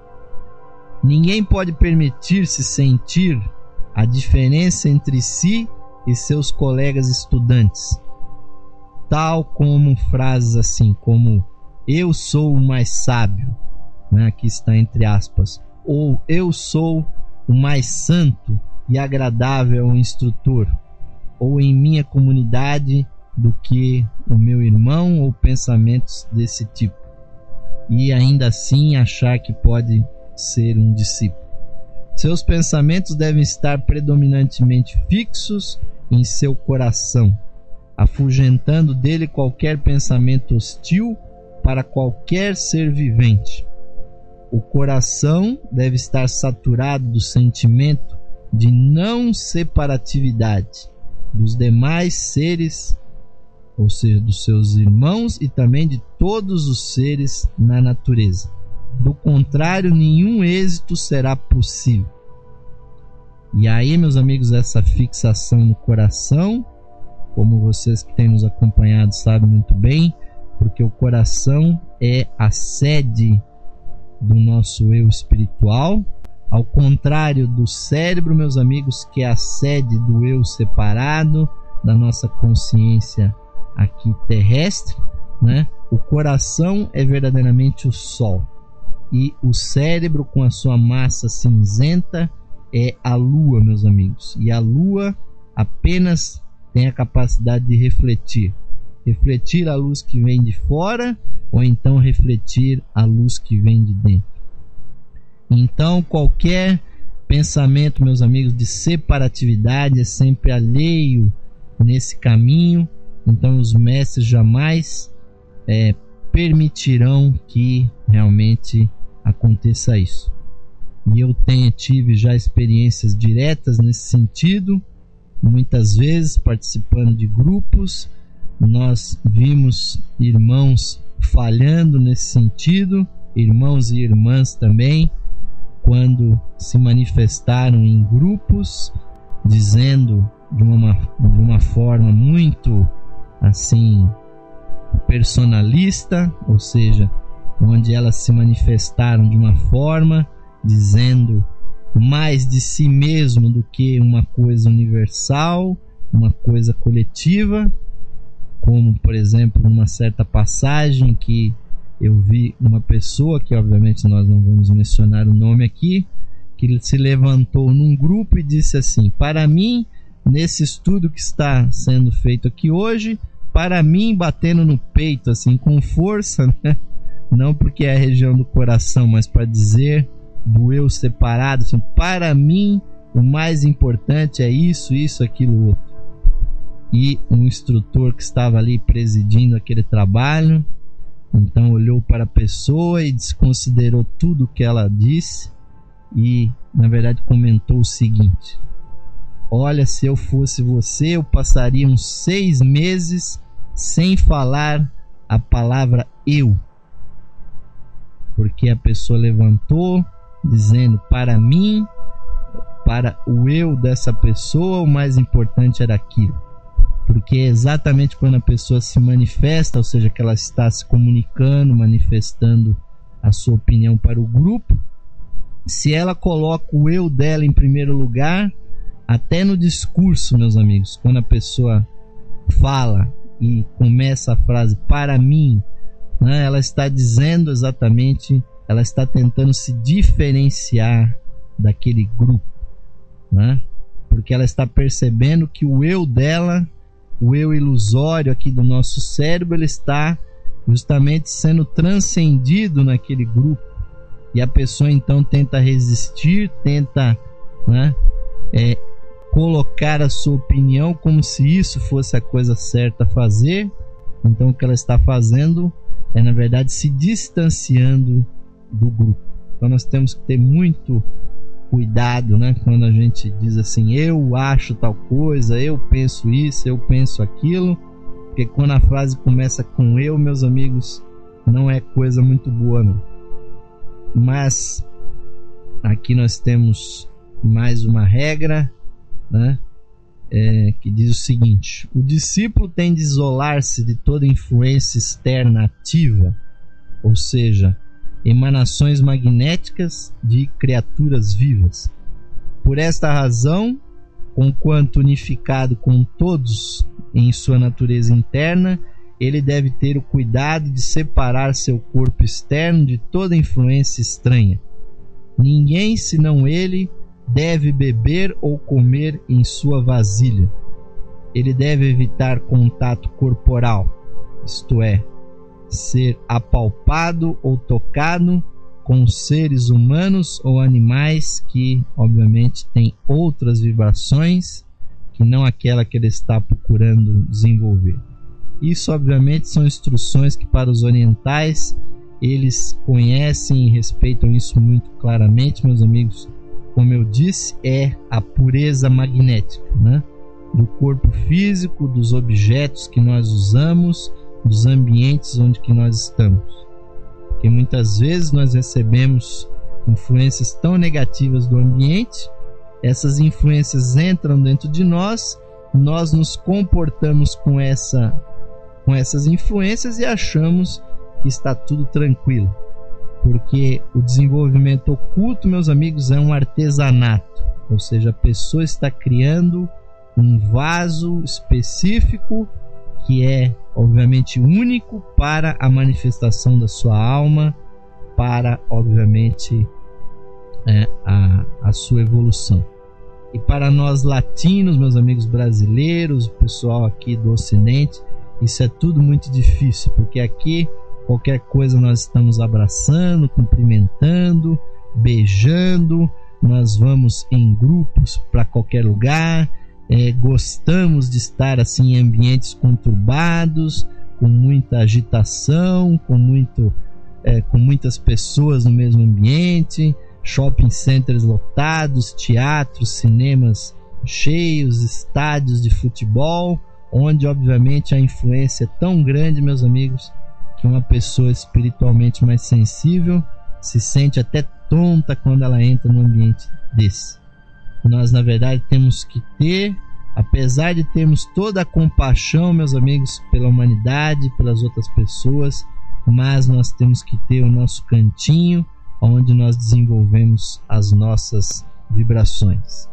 ninguém pode permitir-se sentir a diferença entre si e seus colegas estudantes, tal como frases assim como eu sou o mais sábio, né? Aqui está entre aspas, ou eu sou o mais santo e agradável instrutor, ou em minha comunidade do que o meu irmão, ou pensamentos desse tipo, e ainda assim achar que pode ser um discípulo. Seus pensamentos devem estar predominantemente fixos em seu coração, afugentando dele qualquer pensamento hostil para qualquer ser vivente. O coração deve estar saturado do sentimento de não separatividade dos demais seres, ou seja, dos seus irmãos e também de todos os seres na natureza. Do contrário, nenhum êxito será possível. E aí, meus amigos, essa fixação no coração, como vocês que têm nos acompanhado sabem muito bem, porque o coração é a sede do nosso eu espiritual, ao contrário do cérebro, meus amigos, que é a sede do eu separado, da nossa consciência aqui terrestre, né? O coração é verdadeiramente o sol, e o cérebro, com a sua massa cinzenta, é a lua, meus amigos. E a lua apenas tem a capacidade de refletir refletir a luz que vem de fora, ou então refletir a luz que vem de dentro. Então, qualquer pensamento, meus amigos, de separatividade é sempre alheio nesse caminho. Então, os mestres jamais é, permitirão que realmente aconteça isso. E eu tenho, tive já experiências diretas nesse sentido, muitas vezes participando de grupos. Nós vimos irmãos falhando nesse sentido, irmãos e irmãs também, quando se manifestaram em grupos, dizendo de uma, de uma forma muito assim personalista, ou seja, onde elas se manifestaram de uma forma dizendo mais de si mesmo do que uma coisa universal, uma coisa coletiva, como por exemplo numa certa passagem que eu vi uma pessoa, que obviamente nós não vamos mencionar o nome aqui, que se levantou num grupo e disse assim: para mim, nesse estudo que está sendo feito aqui hoje, para mim, batendo no peito assim com força, né? não porque é a região do coração, mas para dizer do eu separado, assim, para mim o mais importante é isso, isso, aquilo, outro. E um instrutor que estava ali presidindo aquele trabalho, então olhou para a pessoa e desconsiderou tudo que ela disse e, na verdade, comentou o seguinte: olha, se eu fosse você, eu passaria uns seis meses sem falar a palavra eu. Porque a pessoa levantou dizendo, para mim, para o eu dessa pessoa, o mais importante era aquilo. Porque é exatamente quando a pessoa se manifesta, ou seja, que ela está se comunicando, manifestando a sua opinião para o grupo, se ela coloca o eu dela em primeiro lugar, até no discurso, meus amigos, quando a pessoa fala e começa a frase para mim, né, ela está dizendo exatamente, ela está tentando se diferenciar daquele grupo, né? Porque ela está percebendo que o eu dela, o eu ilusório aqui do nosso cérebro, ele está justamente sendo transcendido naquele grupo, e a pessoa então tenta resistir, tenta, né, é, colocar a sua opinião como se isso fosse a coisa certa a fazer. Então o que ela está fazendo é, na verdade, se distanciando do grupo. Então nós temos que ter muito cuidado, né, quando a gente diz assim, eu acho tal coisa, eu penso isso, eu penso aquilo, porque quando a frase começa com eu, meus amigos, não é coisa muito boa, não. Mas aqui nós temos mais uma regra, né, é, que diz o seguinte: o discípulo tem de isolar-se de toda influência externa ativa, ou seja, emanações magnéticas de criaturas vivas. Por esta razão, conquanto unificado com todos em sua natureza interna, ele deve ter o cuidado de separar seu corpo externo de toda influência estranha. Ninguém, senão ele, deve beber ou comer em sua vasilha. Ele deve evitar contato corporal, isto é, ser apalpado ou tocado com seres humanos ou animais que, obviamente, têm outras vibrações que não aquela que ele está procurando desenvolver. Isso, obviamente, são instruções que, para os orientais, eles conhecem e respeitam isso muito claramente, meus amigos. Como eu disse, é a pureza magnética, né, do corpo físico, dos objetos que nós usamos, dos ambientes onde que nós estamos. Porque muitas vezes nós recebemos influências tão negativas do ambiente, essas influências entram dentro de nós, nós nos comportamos com, essa, com essas influências e achamos que está tudo tranquilo. Porque o desenvolvimento oculto, meus amigos, é um artesanato, ou seja, a pessoa está criando um vaso específico que é, obviamente, único para a manifestação da sua alma, para, obviamente, é, a, a sua evolução. E para nós latinos, meus amigos brasileiros, o pessoal aqui do Ocidente, isso é tudo muito difícil, porque aqui qualquer coisa nós estamos abraçando, cumprimentando, beijando, nós vamos em grupos para qualquer lugar, é, gostamos de estar assim em ambientes conturbados, com muita agitação, com, muito, é, com muitas pessoas no mesmo ambiente, shopping centers lotados, teatros, cinemas cheios, estádios de futebol, onde obviamente a influência é tão grande, meus amigos, que uma pessoa espiritualmente mais sensível se sente até tonta quando ela entra num ambiente desse. Nós, na verdade, temos que ter, apesar de termos toda a compaixão, meus amigos, pela humanidade, pelas outras pessoas, mas nós temos que ter o nosso cantinho, onde nós desenvolvemos as nossas vibrações.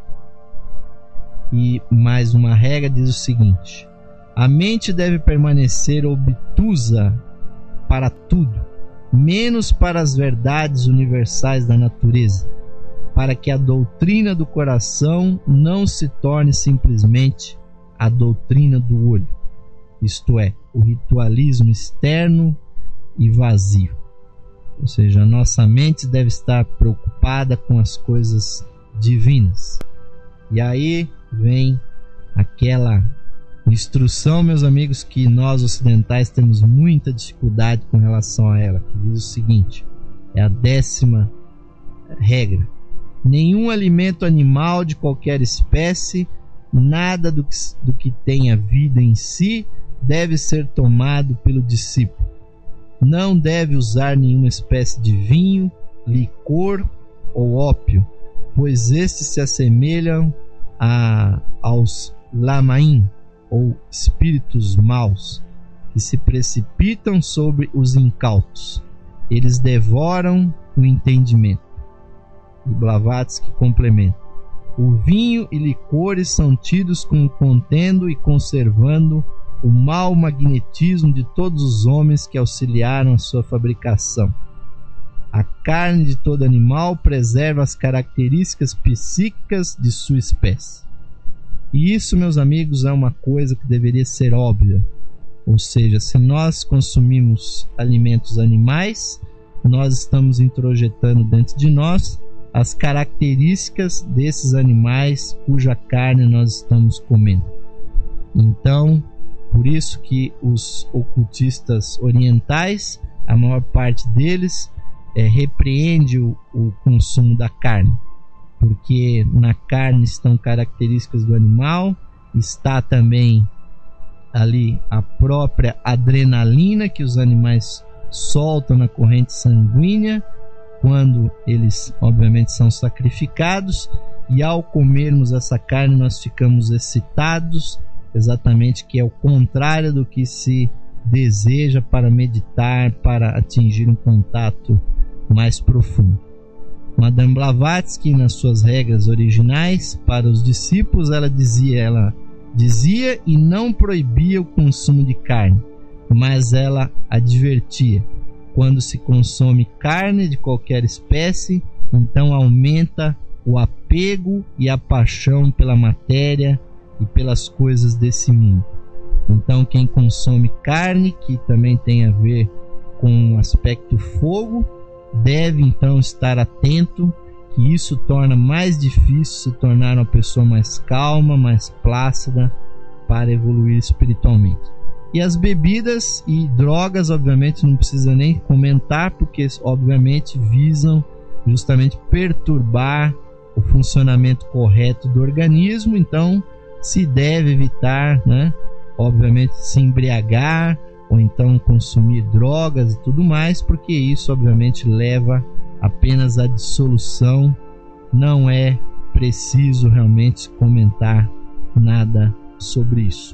E mais uma regra diz o seguinte: a mente deve permanecer obtusa para tudo, menos para as verdades universais da natureza, para que a doutrina do coração não se torne simplesmente a doutrina do olho, isto é, o ritualismo externo e vazio. Ou seja, a nossa mente deve estar preocupada com as coisas divinas. E aí vem aquela instrução, meus amigos, que nós ocidentais temos muita dificuldade com relação a ela, que diz o seguinte, é a décima regra: nenhum alimento animal de qualquer espécie, nada do que, do que tenha vida em si, deve ser tomado pelo discípulo. Não deve usar nenhuma espécie de vinho, licor ou ópio, pois estes se assemelham a, aos lamaim, ou espíritos maus, que se precipitam sobre os incautos. Eles devoram o entendimento. E Blavatsky complementa: o vinho e licores são tidos como contendo e conservando o mau magnetismo de todos os homens que auxiliaram a sua fabricação. A carne de todo animal preserva as características psíquicas de sua espécie. E isso, meus amigos, é uma coisa que deveria ser óbvia. Ou seja, se nós consumimos alimentos animais, nós estamos introjetando dentro de nós as características desses animais cuja carne nós estamos comendo. Então, por isso que os ocultistas orientais, a maior parte deles, é, repreende o, o consumo da carne, porque na carne estão características do animal, está também ali a própria adrenalina que os animais soltam na corrente sanguínea quando eles obviamente são sacrificados, e ao comermos essa carne nós ficamos excitados, exatamente, que é o contrário do que se deseja para meditar, para atingir um contato mais profundo. Madame Blavatsky, nas suas regras originais para os discípulos, ela dizia, ela dizia e não proibia o consumo de carne, mas ela advertia: quando se consome carne de qualquer espécie, então aumenta o apego e a paixão pela matéria e pelas coisas desse mundo. Então quem consome carne, que também tem a ver com o aspecto fogo, deve então estar atento, que isso torna mais difícil se tornar uma pessoa mais calma, mais plácida, para evoluir espiritualmente. E as bebidas e drogas, obviamente, não precisa nem comentar, porque obviamente visam justamente perturbar o funcionamento correto do organismo. Então se deve evitar, né, obviamente, se embriagar ou então consumir drogas e tudo mais, porque isso obviamente leva apenas à dissolução. Não é preciso realmente comentar nada sobre isso.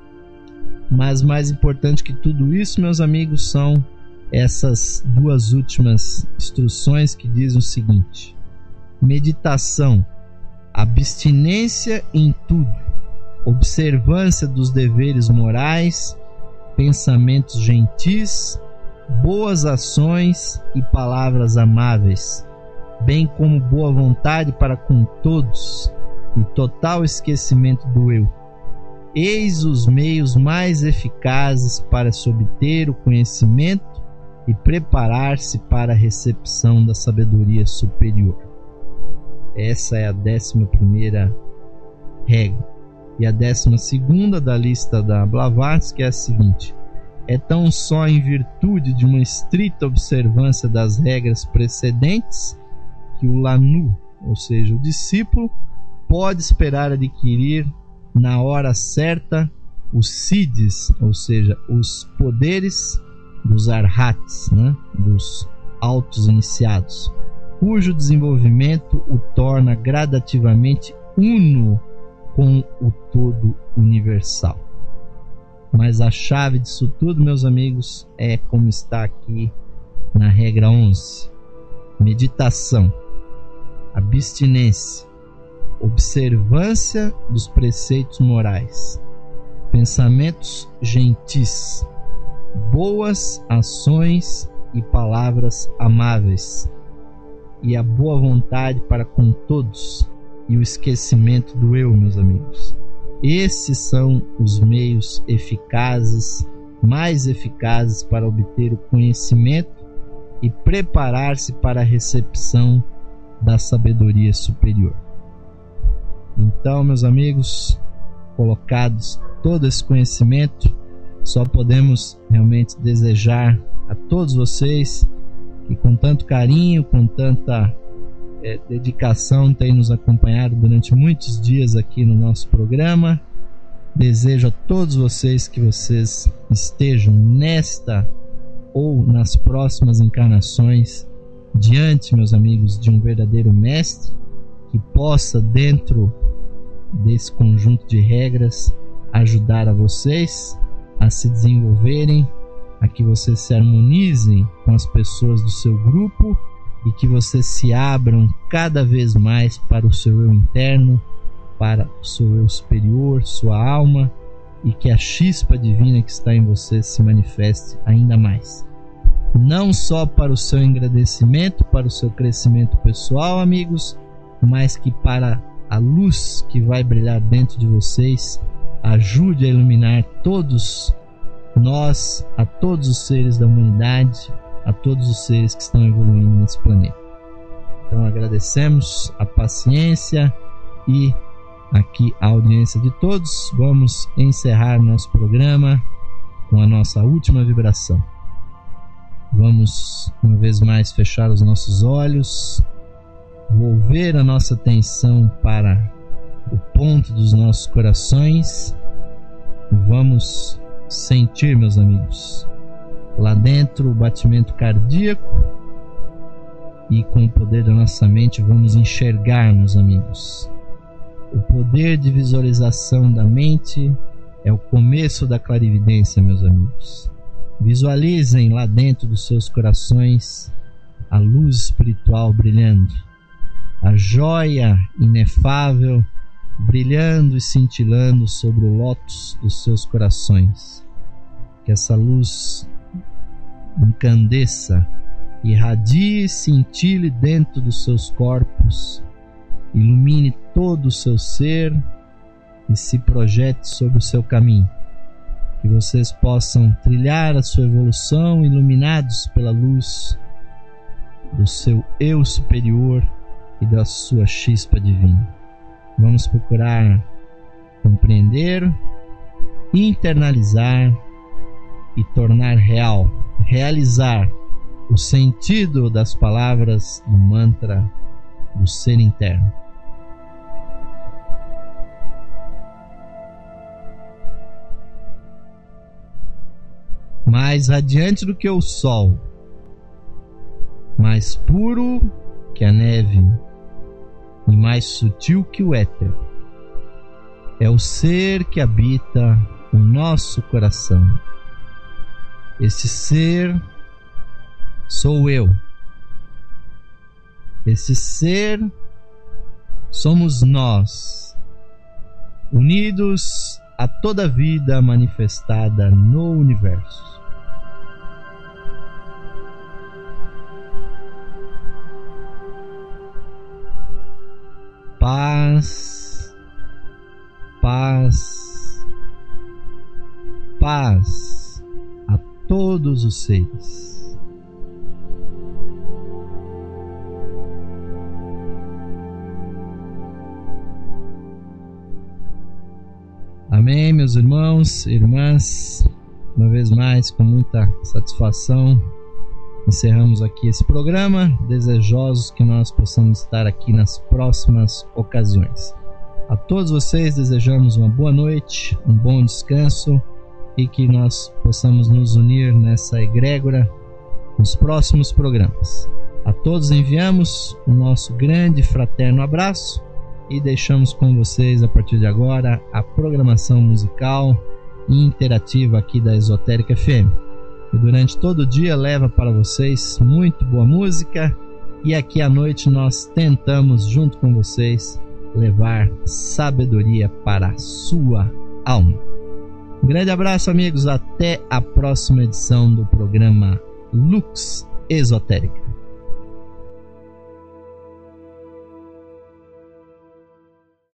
Mas mais importante que tudo isso, meus amigos, são essas duas últimas instruções que dizem o seguinte: meditação, abstinência em tudo, observância dos deveres morais, pensamentos gentis, boas ações e palavras amáveis, bem como boa vontade para com todos e total esquecimento do eu. Eis os meios mais eficazes para se obter o conhecimento e preparar-se para a recepção da sabedoria superior. Essa é a décima primeira regra. E a décima segunda da lista da Blavatsky é a seguinte: é tão só em virtude de uma estrita observância das regras precedentes que o Lanu, ou seja, o discípulo, pode esperar adquirir na hora certa os siddhis, ou seja, os poderes dos arhats, né? Dos altos iniciados, cujo desenvolvimento o torna gradativamente uno com o todo universal. Mas a chave disso tudo, meus amigos, é como está aqui na regra onze: meditação, abstinência, observância dos preceitos morais, pensamentos gentis, boas ações e palavras amáveis, e a boa vontade para com todos, e o esquecimento do eu, meus amigos. Esses são os meios eficazes, mais eficazes para obter o conhecimento e preparar-se para a recepção da sabedoria superior. Então, meus amigos, colocados todo esse conhecimento, só podemos realmente desejar a todos vocês que com tanto carinho, com tanta é, dedicação têm nos acompanhado durante muitos dias aqui no nosso programa. Desejo a todos vocês que vocês estejam nesta ou nas próximas encarnações diante, meus amigos, de um verdadeiro mestre que possa, dentro desse conjunto de regras, ajudar a vocês a se desenvolverem, a que vocês se harmonizem com as pessoas do seu grupo e que vocês se abram cada vez mais para o seu eu interno, para o seu eu superior, sua alma, e que a chispa divina que está em você se manifeste ainda mais. Não só para o seu engrandecimento, para o seu crescimento pessoal, amigos, mas que para a luz que vai brilhar dentro de vocês ajude a iluminar todos nós, a todos os seres da humanidade, a todos os seres que estão evoluindo nesse planeta. Então agradecemos a paciência e aqui a audiência de todos. Vamos encerrar nosso programa com a nossa última vibração. Vamos uma vez mais fechar os nossos olhos, volver a nossa atenção para o ponto dos nossos corações e vamos sentir, meus amigos, lá dentro o batimento cardíaco, e com o poder da nossa mente vamos enxergar, meus amigos. O poder de visualização da mente é o começo da clarividência, meus amigos. Visualizem lá dentro dos seus corações a luz espiritual brilhando, a joia inefável brilhando e cintilando sobre o lótus dos seus corações. Que essa luz incandesça, irradie e cintile dentro dos seus corpos, ilumine todo o seu ser e se projete sobre o seu caminho. Que vocês possam trilhar a sua evolução iluminados pela luz do seu eu superior e da sua chispa divina. Vamos procurar compreender, internalizar e tornar real, realizar o sentido das palavras do mantra do ser interno. Mais radiante do que o sol, mais puro que a neve e mais sutil que o éter, é o ser que habita o nosso coração. Esse ser sou eu. Esse ser somos nós, unidos a toda vida manifestada no universo. Paz, paz, paz a todos os seres. Amém, meus irmãos e irmãs. Uma vez mais, com muita satisfação, encerramos aqui esse programa, desejosos que nós possamos estar aqui nas próximas ocasiões. A todos vocês desejamos uma boa noite, um bom descanso e que nós possamos nos unir nessa egrégora nos próximos programas. A todos enviamos o nosso grande e fraterno abraço e deixamos com vocês a partir de agora a programação musical e interativa aqui da Esotérica F M. E durante todo o dia leva para vocês muito boa música, e aqui à noite nós tentamos junto com vocês levar sabedoria para a sua alma. Um grande abraço, amigos, até a próxima edição do programa Lux Esotérica.